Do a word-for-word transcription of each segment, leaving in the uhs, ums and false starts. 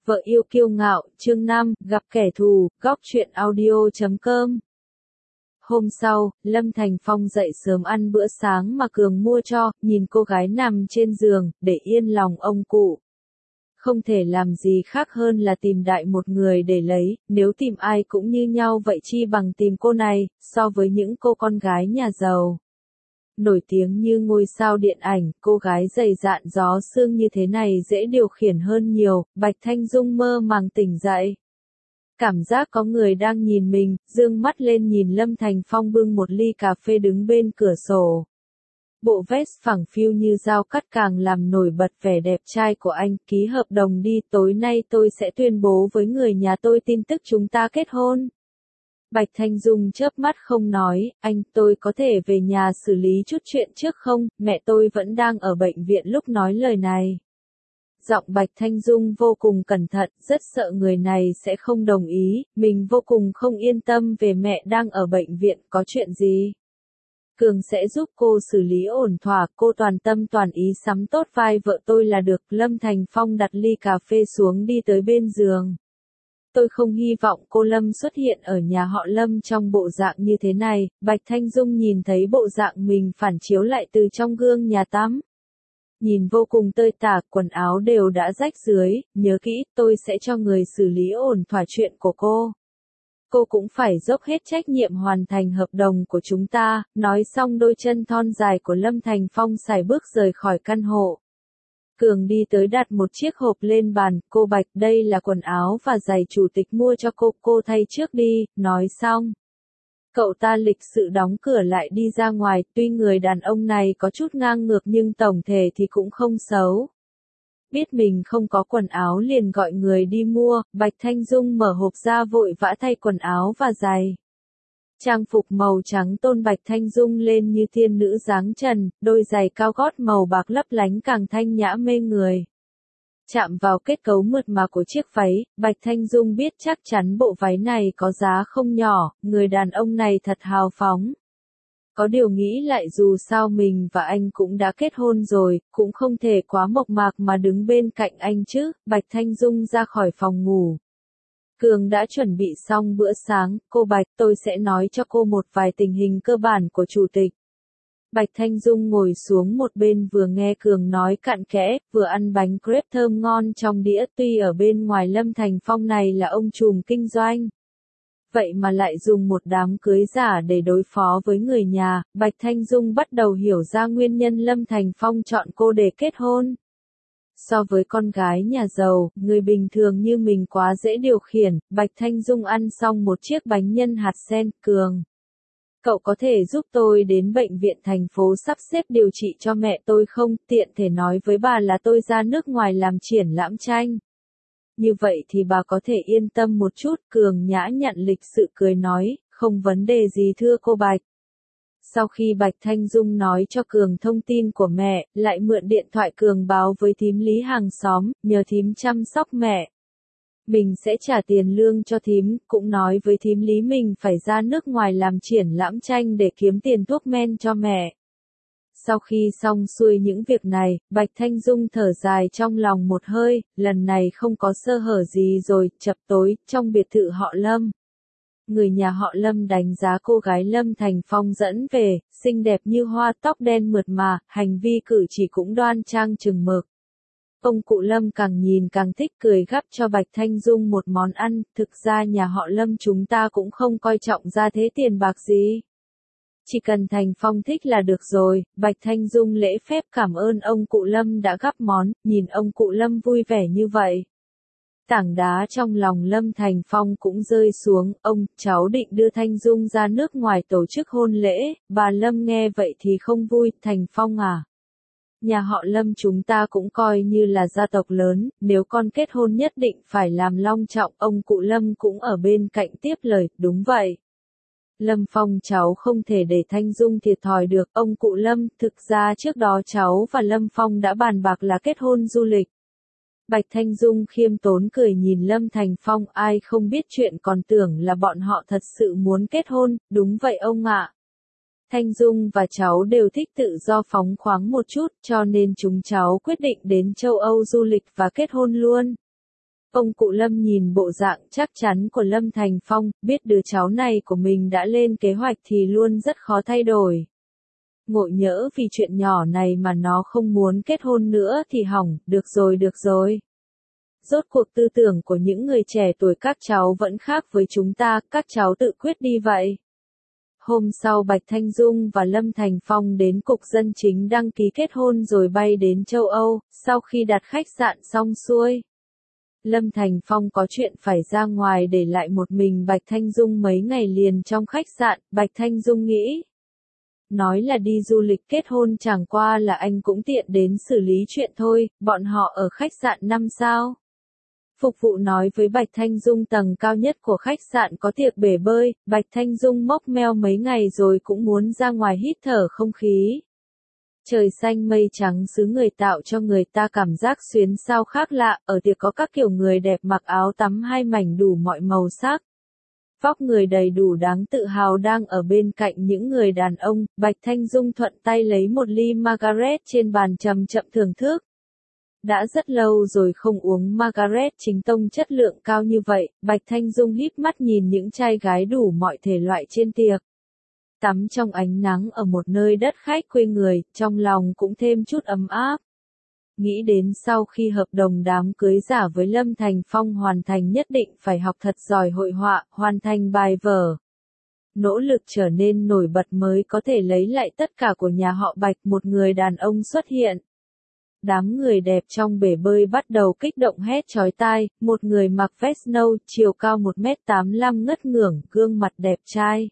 Vợ yêu kiêu ngạo, chương năm, gặp kẻ thù, góc truyện audio chấm com. Hôm sau, Lâm Thành Phong dậy sớm ăn bữa sáng mà Cường mua cho, nhìn cô gái nằm trên giường, để yên lòng ông cụ. Không thể làm gì khác hơn là tìm đại một người để lấy, nếu tìm ai cũng như nhau vậy chi bằng tìm cô này, so với những cô con gái nhà giàu. Nổi tiếng như ngôi sao điện ảnh, cô gái dày dạn gió sương như thế này dễ điều khiển hơn nhiều, Bạch Thanh Dung mơ màng tỉnh dậy. Cảm giác có người đang nhìn mình, dương mắt lên nhìn Lâm Thành Phong bưng một ly cà phê đứng bên cửa sổ. Bộ vest phẳng phiu như dao cắt càng làm nổi bật vẻ đẹp trai của anh, ký hợp đồng đi, tối nay tôi sẽ tuyên bố với người nhà tôi tin tức chúng ta kết hôn. Bạch Thanh Dung chớp mắt không nói, anh, tôi có thể về nhà xử lý chút chuyện trước không, mẹ tôi vẫn đang ở bệnh viện lúc nói lời này. Giọng Bạch Thanh Dung vô cùng cẩn thận, rất sợ người này sẽ không đồng ý, mình vô cùng không yên tâm về mẹ đang ở bệnh viện, có chuyện gì. Cường sẽ giúp cô xử lý ổn thỏa, cô toàn tâm toàn ý sắm tốt vai vợ tôi là được. Lâm Thành Phong đặt ly cà phê xuống đi tới bên giường. Tôi không hy vọng cô Lâm xuất hiện ở nhà họ Lâm trong bộ dạng như thế này. Bạch Thanh Dung nhìn thấy bộ dạng mình phản chiếu lại từ trong gương nhà tắm. Nhìn vô cùng tơi tả, quần áo đều đã rách dưới, nhớ kỹ, tôi sẽ cho người xử lý ổn thỏa chuyện của cô. Cô cũng phải dốc hết trách nhiệm hoàn thành hợp đồng của chúng ta. Nói xong đôi chân thon dài của Lâm Thành Phong sải bước rời khỏi căn hộ. Cường đi tới đặt một chiếc hộp lên bàn, cô Bạch, đây là quần áo và giày chủ tịch mua cho cô, cô thay trước đi, nói xong. Cậu ta lịch sự đóng cửa lại đi ra ngoài, tuy người đàn ông này có chút ngang ngược nhưng tổng thể thì cũng không xấu. Biết mình không có quần áo liền gọi người đi mua, Bạch Thanh Dung mở hộp ra vội vã thay quần áo và giày. Trang phục màu trắng tôn Bạch Thanh Dung lên như thiên nữ dáng trần, đôi giày cao gót màu bạc lấp lánh càng thanh nhã mê người. Chạm vào kết cấu mượt mà của chiếc váy, Bạch Thanh Dung biết chắc chắn bộ váy này có giá không nhỏ, người đàn ông này thật hào phóng. Có điều nghĩ lại dù sao mình và anh cũng đã kết hôn rồi, cũng không thể quá mộc mạc mà đứng bên cạnh anh chứ. Bạch Thanh Dung ra khỏi phòng ngủ. Cường đã chuẩn bị xong bữa sáng, cô Bạch, tôi sẽ nói cho cô một vài tình hình cơ bản của chủ tịch. Bạch Thanh Dung ngồi xuống một bên vừa nghe Cường nói cặn kẽ, vừa ăn bánh crepe thơm ngon trong đĩa, tuy ở bên ngoài Lâm Thành Phong này là ông trùm kinh doanh. Vậy mà lại dùng một đám cưới giả để đối phó với người nhà, Bạch Thanh Dung bắt đầu hiểu ra nguyên nhân Lâm Thành Phong chọn cô để kết hôn. So với con gái nhà giàu, người bình thường như mình quá dễ điều khiển, Bạch Thanh Dung ăn xong một chiếc bánh nhân hạt sen. Cường, cậu có thể giúp tôi đến bệnh viện thành phố sắp xếp điều trị cho mẹ tôi không, tiện thể nói với bà là tôi ra nước ngoài làm triển lãm tranh. Như vậy thì bà có thể yên tâm một chút. Cường nhã nhặn lịch sự cười nói, không vấn đề gì thưa cô Bạch. Sau khi Bạch Thanh Dung nói cho Cường thông tin của mẹ, lại mượn điện thoại Cường báo với thím Lý hàng xóm, nhờ thím chăm sóc mẹ. Mình sẽ trả tiền lương cho thím, cũng nói với thím Lý mình phải ra nước ngoài làm triển lãm tranh để kiếm tiền thuốc men cho mẹ. Sau khi xong xuôi những việc này, Bạch Thanh Dung thở dài trong lòng một hơi, lần này không có sơ hở gì rồi. Chập tối, trong biệt thự họ Lâm. Người nhà họ Lâm đánh giá cô gái Lâm Thành Phong dẫn về, xinh đẹp như hoa, tóc đen mượt mà, hành vi cử chỉ cũng đoan trang chừng mực. Ông cụ Lâm càng nhìn càng thích, cười gắp cho Bạch Thanh Dung một món ăn. Thực ra nhà họ Lâm chúng ta cũng không coi trọng ra thế tiền bạc gì. Chỉ cần Thành Phong thích là được rồi. Bạch Thanh Dung lễ phép cảm ơn ông cụ Lâm đã gắp món, nhìn ông cụ Lâm vui vẻ như vậy. Tảng đá trong lòng Lâm Thành Phong cũng rơi xuống, ông, cháu định đưa Thanh Dung ra nước ngoài tổ chức hôn lễ. Bà Lâm nghe vậy thì không vui. Thành Phong à? Nhà họ Lâm chúng ta cũng coi như là gia tộc lớn, nếu con kết hôn nhất định phải làm long trọng. Ông cụ Lâm cũng ở bên cạnh tiếp lời, đúng vậy. Lâm Phong cháu không thể để Thanh Dung thiệt thòi được. Ông cụ Lâm, thực ra trước đó cháu và Lâm Phong đã bàn bạc là kết hôn du lịch. Bạch Thanh Dung khiêm tốn cười nhìn Lâm Thành Phong, ai không biết chuyện còn tưởng là bọn họ thật sự muốn kết hôn. Đúng vậy ông ạ. Thanh Dung và cháu đều thích tự do phóng khoáng một chút, cho nên chúng cháu quyết định đến châu Âu du lịch và kết hôn luôn. Ông cụ Lâm nhìn bộ dạng chắc chắn của Lâm Thành Phong, biết đứa cháu này của mình đã lên kế hoạch thì luôn rất khó thay đổi. Ngộ nhỡ vì chuyện nhỏ này mà nó không muốn kết hôn nữa thì hỏng, được rồi được rồi. Rốt cuộc tư tưởng của những người trẻ tuổi các cháu vẫn khác với chúng ta, các cháu tự quyết đi vậy. Hôm sau Bạch Thanh Dung và Lâm Thành Phong đến Cục Dân Chính đăng ký kết hôn rồi bay đến châu Âu, sau khi đặt khách sạn xong xuôi. Lâm Thành Phong có chuyện phải ra ngoài để lại một mình Bạch Thanh Dung mấy ngày liền trong khách sạn, Bạch Thanh Dung nghĩ. Nói là đi du lịch kết hôn chẳng qua là anh cũng tiện đến xử lý chuyện thôi, bọn họ ở khách sạn năm sao. Phục vụ nói với Bạch Thanh Dung tầng cao nhất của khách sạn có tiệc bể bơi, Bạch Thanh Dung móc meo mấy ngày rồi cũng muốn ra ngoài hít thở không khí. Trời xanh mây trắng xứ người tạo cho người ta cảm giác xuyến sao khác lạ, ở tiệc có các kiểu người đẹp mặc áo tắm hai mảnh đủ mọi màu sắc. Vóc người đầy đủ đáng tự hào đang ở bên cạnh những người đàn ông, Bạch Thanh Dung thuận tay lấy một ly Margaret trên bàn chậm chậm thưởng thức. Đã rất lâu rồi không uống Margaret chính tông chất lượng cao như vậy, Bạch Thanh Dung híp mắt nhìn những trai gái đủ mọi thể loại trên tiệc. Tắm trong ánh nắng ở một nơi đất khách quê người, trong lòng cũng thêm chút ấm áp. Nghĩ đến sau khi hợp đồng đám cưới giả với Lâm Thành Phong hoàn thành nhất định phải học thật giỏi hội họa, hoàn thành bài vở. Nỗ lực trở nên nổi bật mới có thể lấy lại tất cả của nhà họ Bạch, một người đàn ông xuất hiện. Đám người đẹp trong bể bơi bắt đầu kích động hét chói tai, một người mặc vest nâu, chiều cao một mét tám mươi lăm ngất ngưởng, gương mặt đẹp trai.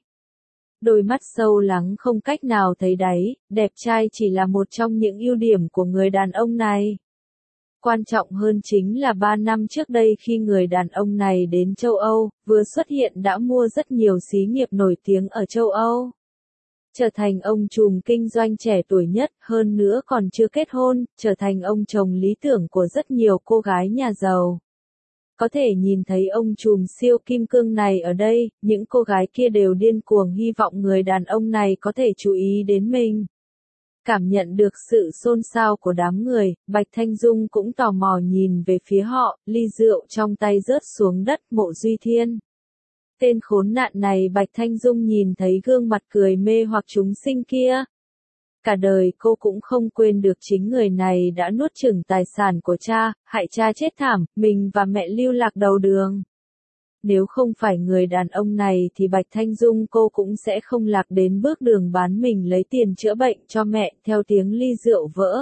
Đôi mắt sâu lắng không cách nào thấy đáy, đẹp trai chỉ là một trong những ưu điểm của người đàn ông này. Quan trọng hơn chính là ba năm trước đây khi người đàn ông này đến châu Âu, vừa xuất hiện đã mua rất nhiều xí nghiệp nổi tiếng ở châu Âu. Trở thành ông trùm kinh doanh trẻ tuổi nhất, hơn nữa còn chưa kết hôn, trở thành ông chồng lý tưởng của rất nhiều cô gái nhà giàu. Có thể nhìn thấy ông trùm siêu kim cương này ở đây, những cô gái kia đều điên cuồng hy vọng người đàn ông này có thể chú ý đến mình. Cảm nhận được sự xôn xao của đám người, Bạch Thanh Dung cũng tò mò nhìn về phía họ, ly rượu trong tay rớt xuống đất. Mộ Duy Thiên. Tên khốn nạn này Bạch Thanh Dung nhìn thấy gương mặt cười mê hoặc chúng sinh kia. Cả đời cô cũng không quên được chính người này đã nuốt chửng tài sản của cha, hại cha chết thảm, mình và mẹ lưu lạc đầu đường. Nếu không phải người đàn ông này thì Bạch Thanh Dung cô cũng sẽ không lạc đến bước đường bán mình lấy tiền chữa bệnh cho mẹ, theo tiếng ly rượu vỡ.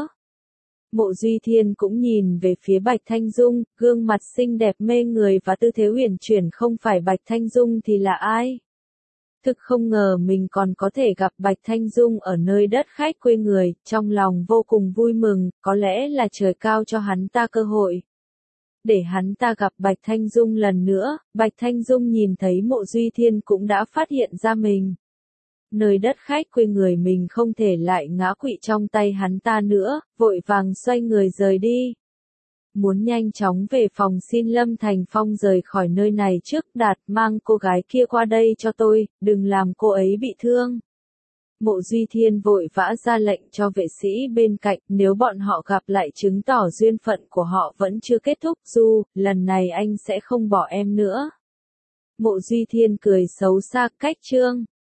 Mộ Duy Thiên cũng nhìn về phía Bạch Thanh Dung, gương mặt xinh đẹp mê người và tư thế uyển chuyển, không phải Bạch Thanh Dung thì là ai? Thực không ngờ mình còn có thể gặp Bạch Thanh Dung ở nơi đất khách quê người, trong lòng vô cùng vui mừng, có lẽ là trời cao cho hắn ta cơ hội. Để hắn ta gặp Bạch Thanh Dung lần nữa, Bạch Thanh Dung nhìn thấy Mộ Duy Thiên cũng đã phát hiện ra mình. Nơi đất khách quê người mình không thể lại ngã quỵ trong tay hắn ta nữa, vội vàng xoay người rời đi. Muốn nhanh chóng về phòng xin Lâm Thành Phong rời khỏi nơi này trước, Đạt mang cô gái kia qua đây cho tôi, đừng làm cô ấy bị thương. Mộ Duy Thiên vội vã ra lệnh cho vệ sĩ bên cạnh, nếu bọn họ gặp lại chứng tỏ duyên phận của họ vẫn chưa kết thúc, Du, lần này anh sẽ không bỏ em nữa. Mộ Duy Thiên cười xấu xa, cách chương.